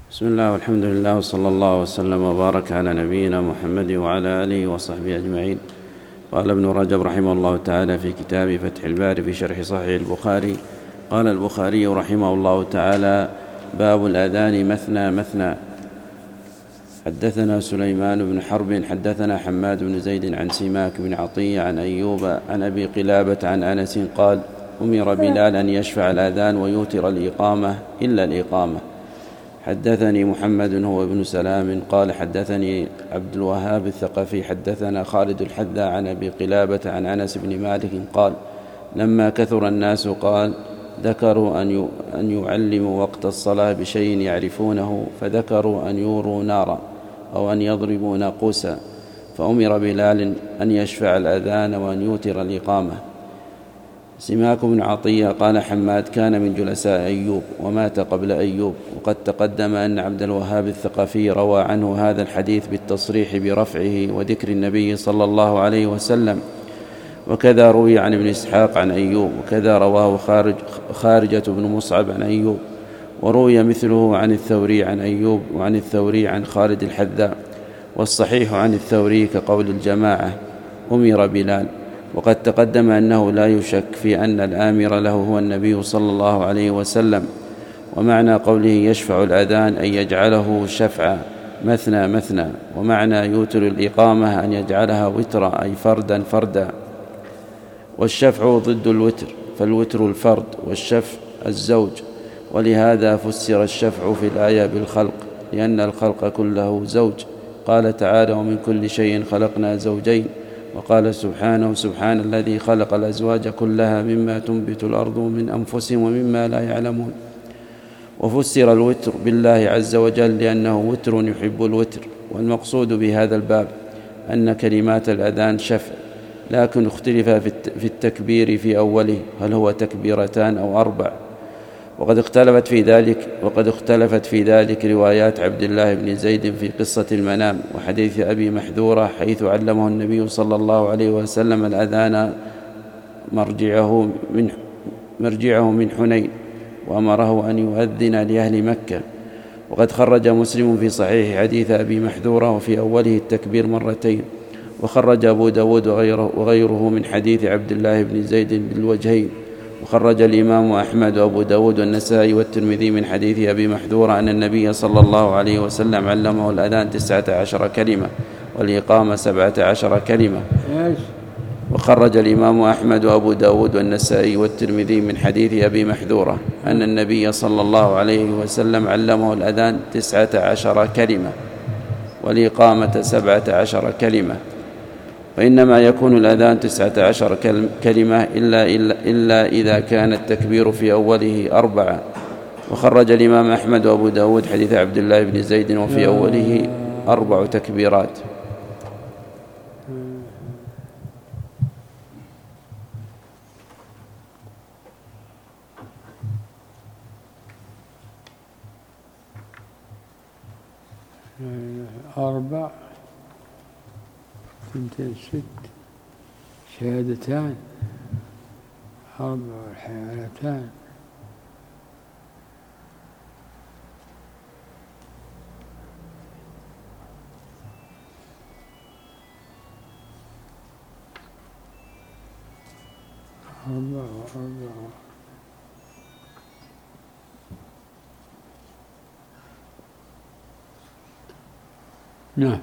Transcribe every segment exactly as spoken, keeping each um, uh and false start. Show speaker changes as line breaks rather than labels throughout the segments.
بسم الله والحمد لله وصلى الله وسلم وبارك على نبينا محمد وعلى آله وصحبه أجمعين. قال ابن رجب رحمه الله تعالى في كتاب فتح الباري في شرح صحيح البخاري: قال البخاري رحمه الله تعالى: باب الأذان مثنى مثنى. حدثنا سليمان بن حرب حدثنا حماد بن زيد عن سماك بن عطية عن أيوب عن أبي قلابة عن أنس قال: أمر بلال أن يشفع الأذان ويوتر الإقامة إلا الإقامة. حدثني محمد هو ابن سلام قال: حدثني عبد الوهاب الثقفي حدثنا خالد الحذا عن أبي قلابة عن أنس بن مالك قال: لما كثر الناس قال: ذكروا أن أن يعلموا وقت الصلاة بشيء يعرفونه، فذكروا أن يوروا نارا أو أن يضربوا ناقوسا، فأمر بلال أن يشفع الأذان وأن يوتر الإقامة. سماك بن عطية قال: حماد كان من جلساء أيوب ومات قبل أيوب، وقد تقدم أن عبد الوهاب الثقفي روى عنه هذا الحديث بالتصريح برفعه وذكر النبي صلى الله عليه وسلم، وكذا روي عن ابن إسحاق عن أيوب، وكذا رواه خارج خارجة بن مصعب عن أيوب، وروي مثله عن الثوري عن أيوب، وعن الثوري عن خالد الحذاء. والصحيح عن الثوري كقول الجماعة: أمر بلال. وقد تقدم أنه لا يشك في أن الآمر له هو النبي صلى الله عليه وسلم. ومعنى قوله يشفع الأذان أن يجعله شفعا مثنى مثنى، ومعنى يوتر الإقامة أن يجعلها وترا أي فردا فردا. والشفع ضد الوتر، فالوتر الفرد والشفع الزوج، ولهذا فسر الشفع في الآية بالخلق، لأن الخلق كله زوج. قال تعالى: ومن كل شيء خلقنا زوجين. وقال سبحانه: سبحان الذي خلق الأزواج كلها مما تنبت الأرض من أنفسهم ومما لا يعلمون. وفسر الوتر بالله عز وجل لأنه وتر يحب الوتر. والمقصود بهذا الباب أن كلمات الأذان شفع، لكن اختلف في التكبير في أوله، هل هو تكبيرتان أو أربع؟ وقد اختلفت في ذلك وقد اختلفت في ذلك روايات عبد الله بن زيد في قصة المنام، وحديث أبي محذورة حيث علمه النبي صلى الله عليه وسلم الأذان مرجعه من مرجعه من حنين، وأمره أن يؤذن لأهل مكة. وقد خرج مسلم في صحيح حديث أبي محذورة وفي أوله التكبير مرتين. وخرج أبو داود وغيره, وغيره من حديث عبد الله بن زيد بالوجهين. وخرج الإمام أحمد وأبو داود والنسائي والترمذي من حديث أبي محذورة أن النبي صلى الله عليه وسلم علمه الأذان تسعة عشر كلمة والإقامة سبعة عشر كلمة. وخرج الإمام أحمد وأبو داود والنسائي والترمذي من حديث أبي محذورة أن النبي صلى الله عليه وسلم علمه الأذان تسعة عشر كلمة والإقامة سبعة عشر كلمة. وإنما يكون الأذان تسعة عشر كلمة إلا, إلا, إلا إذا كان التكبير في أوله أربعة. وخرج الإمام أحمد وأبو داود حديث عبد الله بن زيد وفي أوله أربع تكبيرات.
أربع ثنتين ست شهادتان أربع حيالتان أربع وأربع. نعم.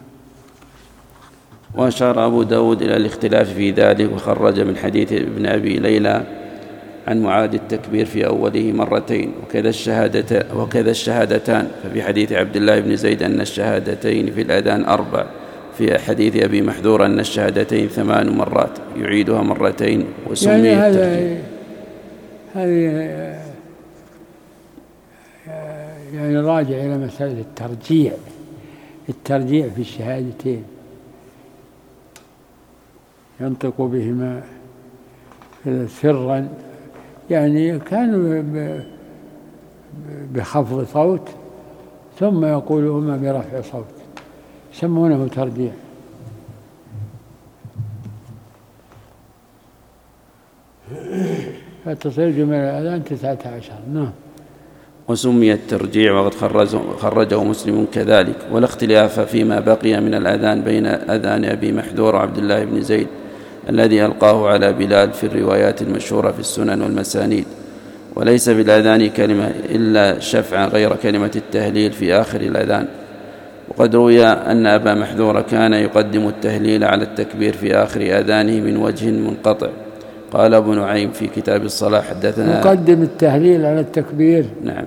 وأشار أبو داود إلى الاختلاف في ذلك، وخرج من حديث ابن أبي ليلى عن معاد التكبير في أوله مرتين وكذا الشهادتان وكذا الشهادتان ففي حديث عبد الله بن زيد أن الشهادتين في الأذان أربع، في حديث أبي محذور أن الشهادتين ثمان مرات يعيدها مرتين وسمي
يعني
الترجيح.
هذه يعني راجع إلى مسألة الترجيع الترجيع في الشهادتين، ينطق بهما سرا، يعني كانوا بخفض صوت ثم يقولهما برفع صوت، يسمونه ترجيع. فتصير جمل الأذان تسعة عشر. نعم.
وسمي الترجيع وقد خرجه مسلم كذلك. ولا اختلاف فيما بقي من الأذان بين أذان أبي محذور وعبد الله بن زيد الذي ألقاه على بلال في الروايات المشهورة في السنن والمسانيد. وليس في الأذان كلمة إلا شفعا غير كلمة التهليل في آخر الأذان. وقد روي أن أبا محذور كان يقدم التهليل على التكبير في آخر أذانه من وجه منقطع. قال ابن نعيم في كتاب الصلاة حدثنا
يقدم التهليل على التكبير.
نعم.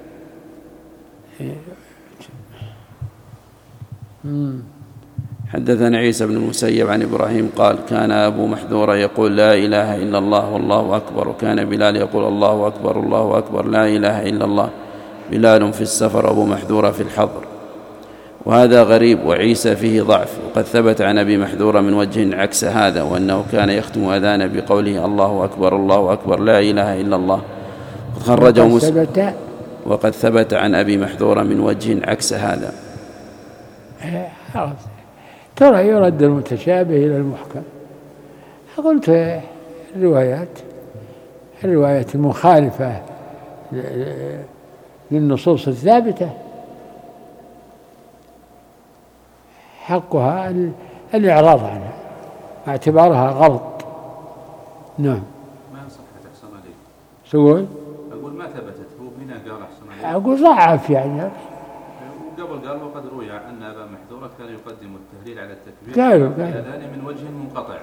حدثنا عيسى بن المسيب عن إبراهيم قال كان أبو محذور يقول لا إله إلا الله والله أكبر، وكان بلال يقول الله أكبر الله أكبر لا إله إلا الله. بلال في السفر أبو محذور في الحضر. وهذا غريب وعيسى فيه ضعف. وقد ثبت عن أبي محذور من وجه عكس هذا، وأنه كان يختم أذان بقوله الله أكبر الله أكبر لا إله إلا الله. خرجه مسلم. وقد ثبت عن أبي محذور من وجه عكس هذا.
ترى يرد المتشابه إلى المحكم. قلت الروايات الروايات المخالفة للنصوص الثابتة حقها الإعراض عنها اعتبارها غلط. نعم.
ما صحت أحسن عليك.
سؤال
أقول ما ثبتت، هو هنا قال أحسن عليك.
أقول ضعف يعني.
وقبل قال وقد روي أن أبا محذور كان يقدم التهليل على التكبير
قالوا
الأذان من وجه منقطع.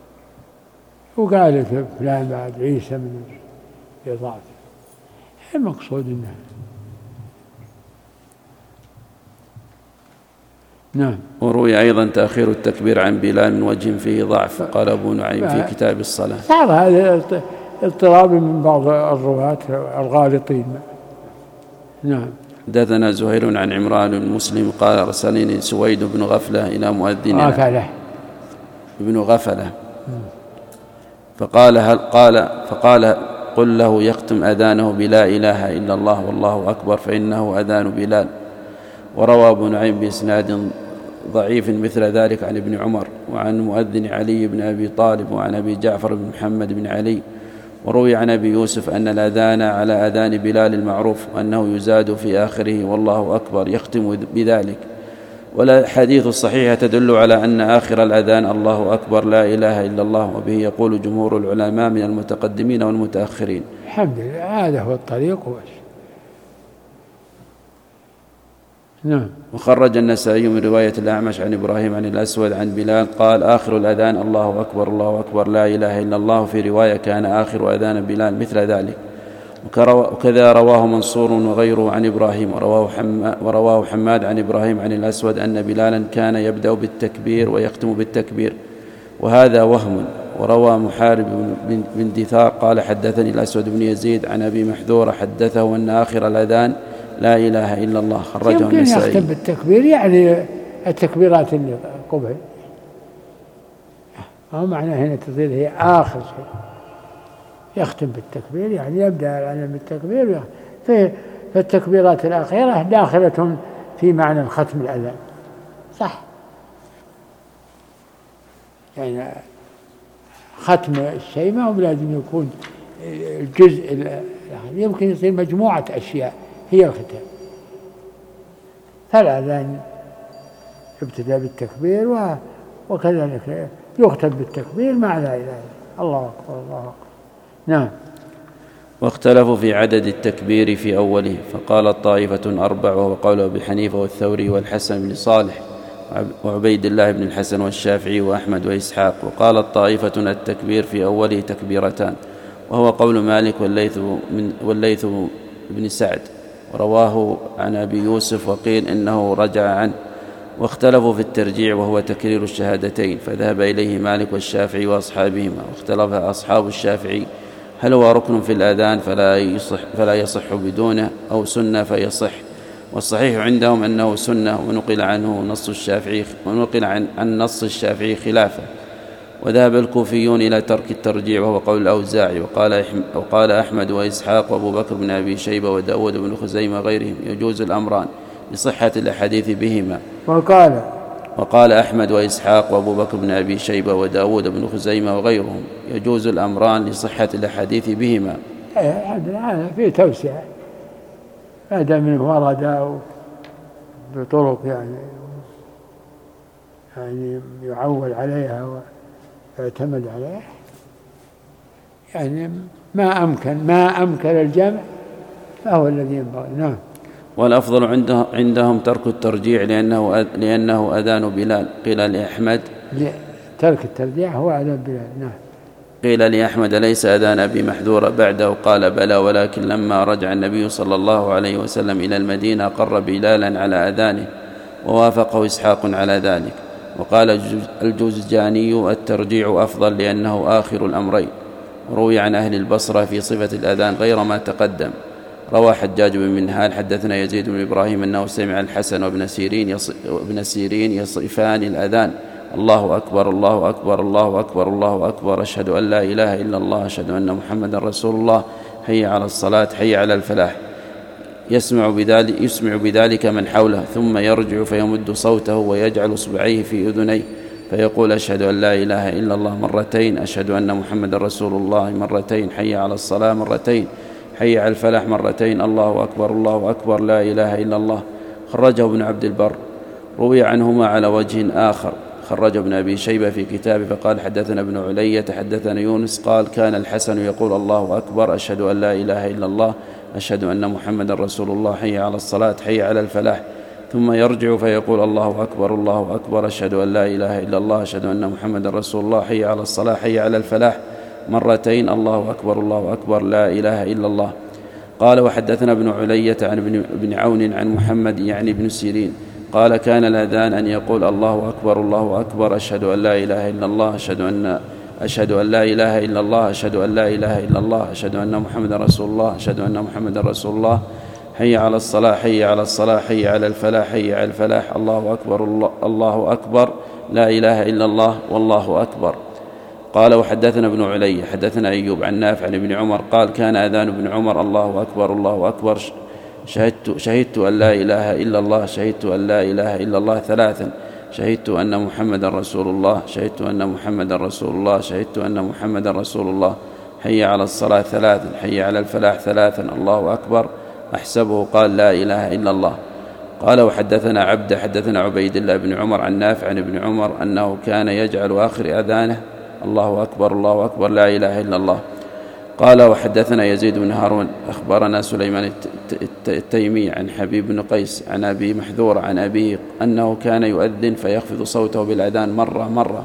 وقال فلان بعد عيسى من ضعف. المقصود إنه نعم.
وروي أيضا تأخير التكبير عن بلال من وجه فيه ضعف. قال أبو نعيم في كتاب الصلاة
صار هذا اضطراب من بعض الرواة الغالطين. نعم.
حدثنا زهير عن عمران بن مسلم قال أرسلني سويد بن غفلة إلى مؤذن
غفلة
ابن غفلة فقال هل قال فقال قل له يختم أذانه بلا إله إلا الله والله أكبر فإنه أذان بلال. وروى ابن نعيم بإسناد ضعيف مثل ذلك عن ابن عمر وعن مؤذن علي بن أبي طالب وعن أبي جعفر بن محمد بن علي. وروي عن أبي يوسف أن الأذان على أذان بلال المعروف وأنه يزاد في آخره والله أكبر يختم بذلك. والحديث الصحيح تدل على أن آخر الأذان الله أكبر لا إله إلا الله، وبه يقول جمهور العلماء من المتقدمين والمتأخرين.
الحمد لله هذا هو الطريق. نعم.
وخرج النسائي من رواية الأعمش عن إبراهيم عن الأسود عن بلال قال آخر الأذان الله أكبر الله أكبر لا إله إلا الله. في رواية كان آخر أذان بلال مثل ذلك. وكذا رواه منصور وغيره عن إبراهيم. ورواه, حما ورواه حماد عن إبراهيم عن الأسود أن بلالا كان يبدأ بالتكبير ويختم بالتكبير، وهذا وهم. وروى محارب بن دثار قال حدثني الأسود بن يزيد عن أبي محذور حدثه أن آخر الأذان لا إله إلا الله. خرجه النسائي.
يمكن يختم بالتكبير يعني التكبيرات اللي قبل، أو معنى هنا تصير هي آخر شيء. يختم بالتكبير يعني يبدأ العلم بالتكبير، فالتكبيرات الأخيرة داخلة في معنى ختم الأذان. صح، يعني ختم الشيء ما هو لازم يكون الجزء يعني يمكن يصير مجموعة أشياء هي الختام. فالأذان يبتدأ بالتكبير وكذلك يختم بالتكبير مع لا إله إلا الله. الله أكبر الله أكبر. نعم.
واختلفوا في عدد التكبير في أوله، فقال طائفة أربع وهو قول أبي حنيفة والثوري والحسن بن صالح وعبيد الله بن الحسن والشافعي وأحمد وإسحاق. وقالت طائفة التكبير في أوله تكبيرتان وهو قول مالك والليث, من والليث بن سعد. ورواه عن أبي يوسف وقيل إنه رجع عنه. واختلفوا في الترجيع وهو تكرير الشهادتين، فذهب إليه مالك والشافعي وأصحابهما. واختلف أصحاب الشافعي هل هو ركن في الأذان فلا يصح, فلا يصح بدونه أو سنة فيصح. والصحيح عندهم أنه سنة، ونقل عنه نص الشافعي ونقل عن, عن نص الشافعي خلافه. وذهب الكوفيون إلى ترك الترجيع وهو قول الأوزاعي. وقال, وقال أحمد وإسحاق وأبو بكر بن أبي شيبة وداود بن خزيمة غيرهم يجوز الأمران لصحة الأحاديث بهما.
وقال
وقال أحمد وإسحاق وأبو بكر بن أبي شيبة وداود بن خزيمة وغيرهم يجوز الأمران لصحة الأحاديث بهما.
هذا في توسعة ما دام منه ورد بطرق يعني يعني يعول عليها ويعتمد عليها، يعني ما أمكن ما أمكن الجمع فهو الذي ينبغي. نعم.
والأفضل عنده عندهم ترك الترجيع لأنه لأنه أذان بلال. قيل لأحمد
ترك الترجيع هو أذان بلال. نعم.
قيل لأحمد ليس أذان أبي محذورة بعده؟ قال بلى، ولكن لما رجع النبي صلى الله عليه وسلم إلى المدينة قر بلالا على أذانه، ووافقه إسحاق على ذلك. وقال الجوزجاني الترجيع أفضل لأنه آخر الأمرين. روي عن أهل البصرة في صفة الأذان غير ما تقدم. روى حجاج بن منهال حدثنا يزيد بن إبراهيم أنه سمع الحسن وابن سيرين وابن سيرين يصفان الأذان: الله أكبر الله أكبر الله أكبر الله أكبر، أشهد أن لا إله إلا الله، أشهد أن محمدا رسول الله، حي على الصلاة، حي على الفلاح. يسمع بذلك, يسمع بذلك من حوله، ثم يرجع فيمد صوته ويجعل إصبعيه في أذنيه فيقول: أشهد أن لا إله إلا الله مرتين، أشهد أن محمدا رسول الله مرتين، حي على الصلاة مرتين، حي على الفلاح مرتين، الله أكبر الله أكبر، لا إله إلا الله. خرجه ابن عبد البر. روي عنهما على وجه آخر، خرج ابن أبي شيبة في كتابه فقال: حدثنا ابن علية حدثنا يونس قال: كان الحسن يقول: الله أكبر، أشهد أن لا إله إلا الله، أشهد أن محمدا رسول الله، حي على الصلاة، حي على الفلاح. ثم يرجع فيقول: الله أكبر الله أكبر، أشهد أن لا إله إلا الله، أشهد أن محمدا رسول الله، حي على الصلاة، حي على الفلاح مرتين، الله أكبر الله أكبر، لا إله إلا الله. قال: وحدثنا ابن علية عن ابن عون عن محمد يعني ابن سيرين قال: كان الأذان أن يقول: الله أكبر الله أكبر، أشهد أن لا إله إلا الله، أشهد أن أشهد أن لا إله إلا الله، أشهد أن لا إله إلا الله، أشهد أن محمدا رسول الله، أشهد أن محمدا رسول الله، حي على الصلاة، حي على الصلاة، حي على الفلاح، حي على الفلاح، الله أكبر الله, الله أكبر، لا إله إلا الله، والله أكبر. قال: وحدثنا ابن علي حدثنا أيوب عن نافع عن ابن عمر قال: كان أذان ابن عمر: الله أكبر الله أكبر، شهدت, شهدت أن لا إله إلا الله، شهدت أن لا إله إلا الله ثلاثا، شهدت أن محمدا رسول الله، شهدت أن محمدا رسول الله، شهدت أن محمدا رسول الله، حي على الصلاة ثلاثا، حي على الفلاح ثلاثا، الله أكبر. أحسبه قال: لا إله إلا الله. قال: وحدثنا عبد حدثنا عبيد الله بن عمر عن نافع عن ابن عمر أنه كان يجعل آخر أذانه: الله أكبر الله أكبر، لا إله إلا الله. قال: وحدثنا يزيد بن هارون أخبرنا سليمان التيمي عن حبيب بن قيس عن أبي محذور عن أبيه أنه كان يؤذن فيخفض صوته بالأذان مرة مرة،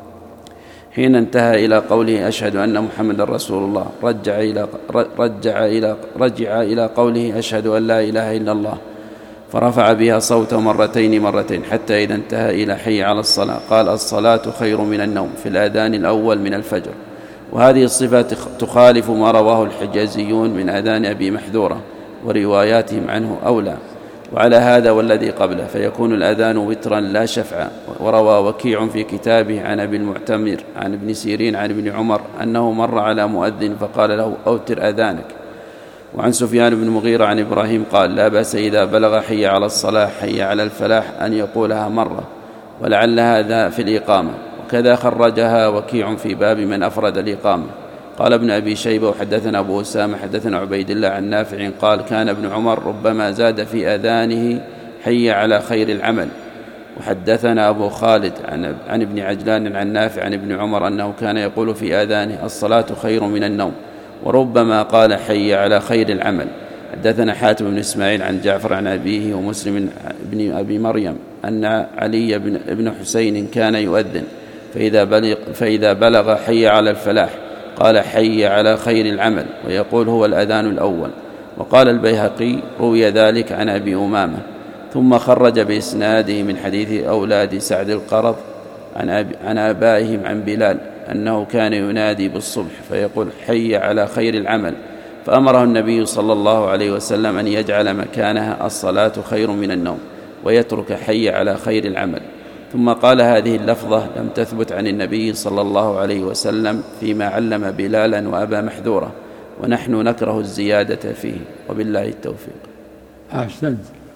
حين انتهى إلى قوله: أشهد أن محمدا رسول الله، رجع إلى رجع إلى رجع إلى قوله: أشهد أن لا إله إلا الله، فرفع بها صوته مرتين مرتين حتى إذا انتهى إلى حي على الصلاة قال: الصلاة خير من النوم، في الآذان الأول من الفجر. وهذه الصفة تخالف ما رواه الحجازيون من أذان أبي محذورة ورواياتهم عنه أولى. وعلى هذا والذي قبله فيكون الأذان وترا لا شفعا. وروى وكيع في كتابه عن أبي المعتمر عن ابن سيرين عن ابن عمر أنه مر على مؤذن فقال له: أوتر أذانك. وعن سفيان بن مغيرة عن إبراهيم قال: لا بأس إذا بلغ حي على الصلاة حي على الفلاح أن يقولها مرة، ولعل هذا في الإقامة. وكذا خرجها وكيع في باب من أفرد الإقامة. قال ابن أبي شيبة: وحدثنا أبو أسامة حدثنا عبيد الله عن نافع قال: كان ابن عمر ربما زاد في أذانه حي على خير العمل. وحدثنا أبو خالد عن, عن ابن عجلان عن نافع عن ابن عمر أنه كان يقول في أذانه: الصلاة خير من النوم، وربما قال: حي على خير العمل. حدثنا حاتم بن إسماعيل عن جعفر عن أبيه ومسلم بن أبي مريم أن علي بن حسين كان يؤذن فإذا بلغ, فإذا بلغ حي على الفلاح قال: حي على خير العمل، ويقول: هو الأذان الأول. وقال البيهقي: روي ذلك عن أبي أمامة. ثم خرج بإسناده من حديث أولاد سعد القرض عن, أب عن آبائهم عن بلال أنه كان ينادي بالصبح فيقول: حي على خير العمل، فأمره النبي صلى الله عليه وسلم أن يجعل مكانها الصلاة خير من النوم، ويترك حي على خير العمل. ثم قال: هذه اللفظة لم تثبت عن النبي صلى الله عليه وسلم فيما علم بلالا وأبا محذورة، ونحن نكره الزيادة فيه، وبالله التوفيق.
أحسنت.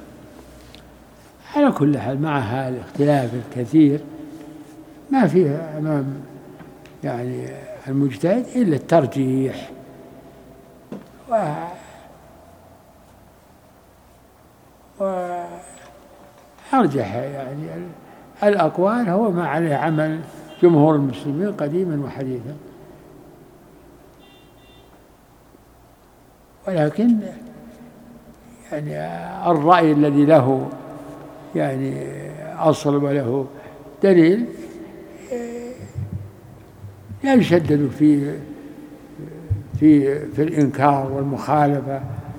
على كل حال مع هذا الاختلاف الكثير ما فيه أمام يعني المجتهد إلا الترجيح، أرجح يعني الأقوال هو ما عليه عمل جمهور المسلمين قديما وحديثا، ولكن يعني الرأي الذي له يعني أصل وله دليل لا يشدد في في في الإنكار والمخالفة.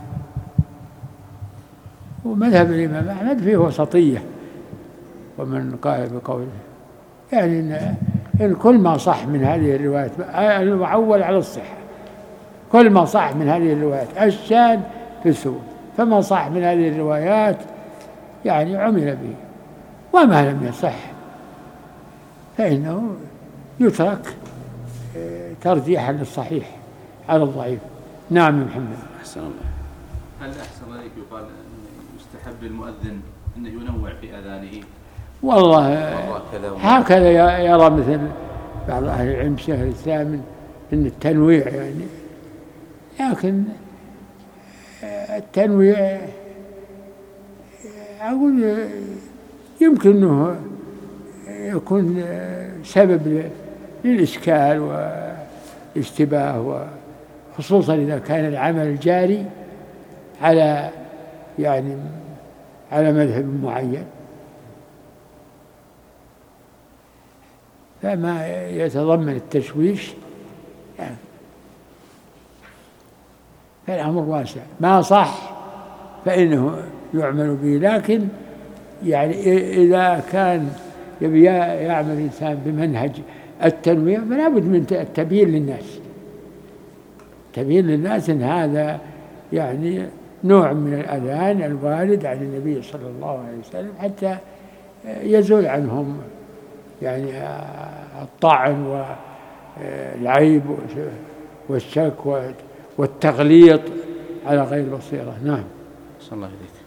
ومذهب الإمام أحمد فيه وسطية، ومن قال بقوله يعني إن, إن كل ما صح من هذه الروايات المعول على الصحة، كل ما صح من هذه الروايات الشاذ في الثبوت، فما صح من هذه الروايات يعني عمل به، وما لم يصح فإنه يترك ترجيحا للصحيح على الضعيف. نعم يا محمد.
أحسن الله.
هل أحسن عليك يقال يستحب للمؤذن أن ينوع في أذانه؟
والله هكذا يرى مثل بعض أهل العلم شيخ الإسلام أن التنويع يعني، لكن التنويع أقول يمكن أنه يكون سبب للإشكال والاشتباه، وخصوصا إذا كان العمل جاري على يعني على مذهب معين، فما يتضمن التشويش يعني فالأمر واسع. ما صح فإنه يعمل به، لكن يعني إذا كان يبي يعمل الإنسان بمنهج التنويع فلا بد من التبيين للناس، تبيين للناس إن هذا يعني نوع من الأذان الوارد عن النبي صلى الله عليه وسلم، حتى يزول عنهم يعني الطعن والعيب والشك والتغليط على غير بصيرة. نعم.
صلى الله عليه.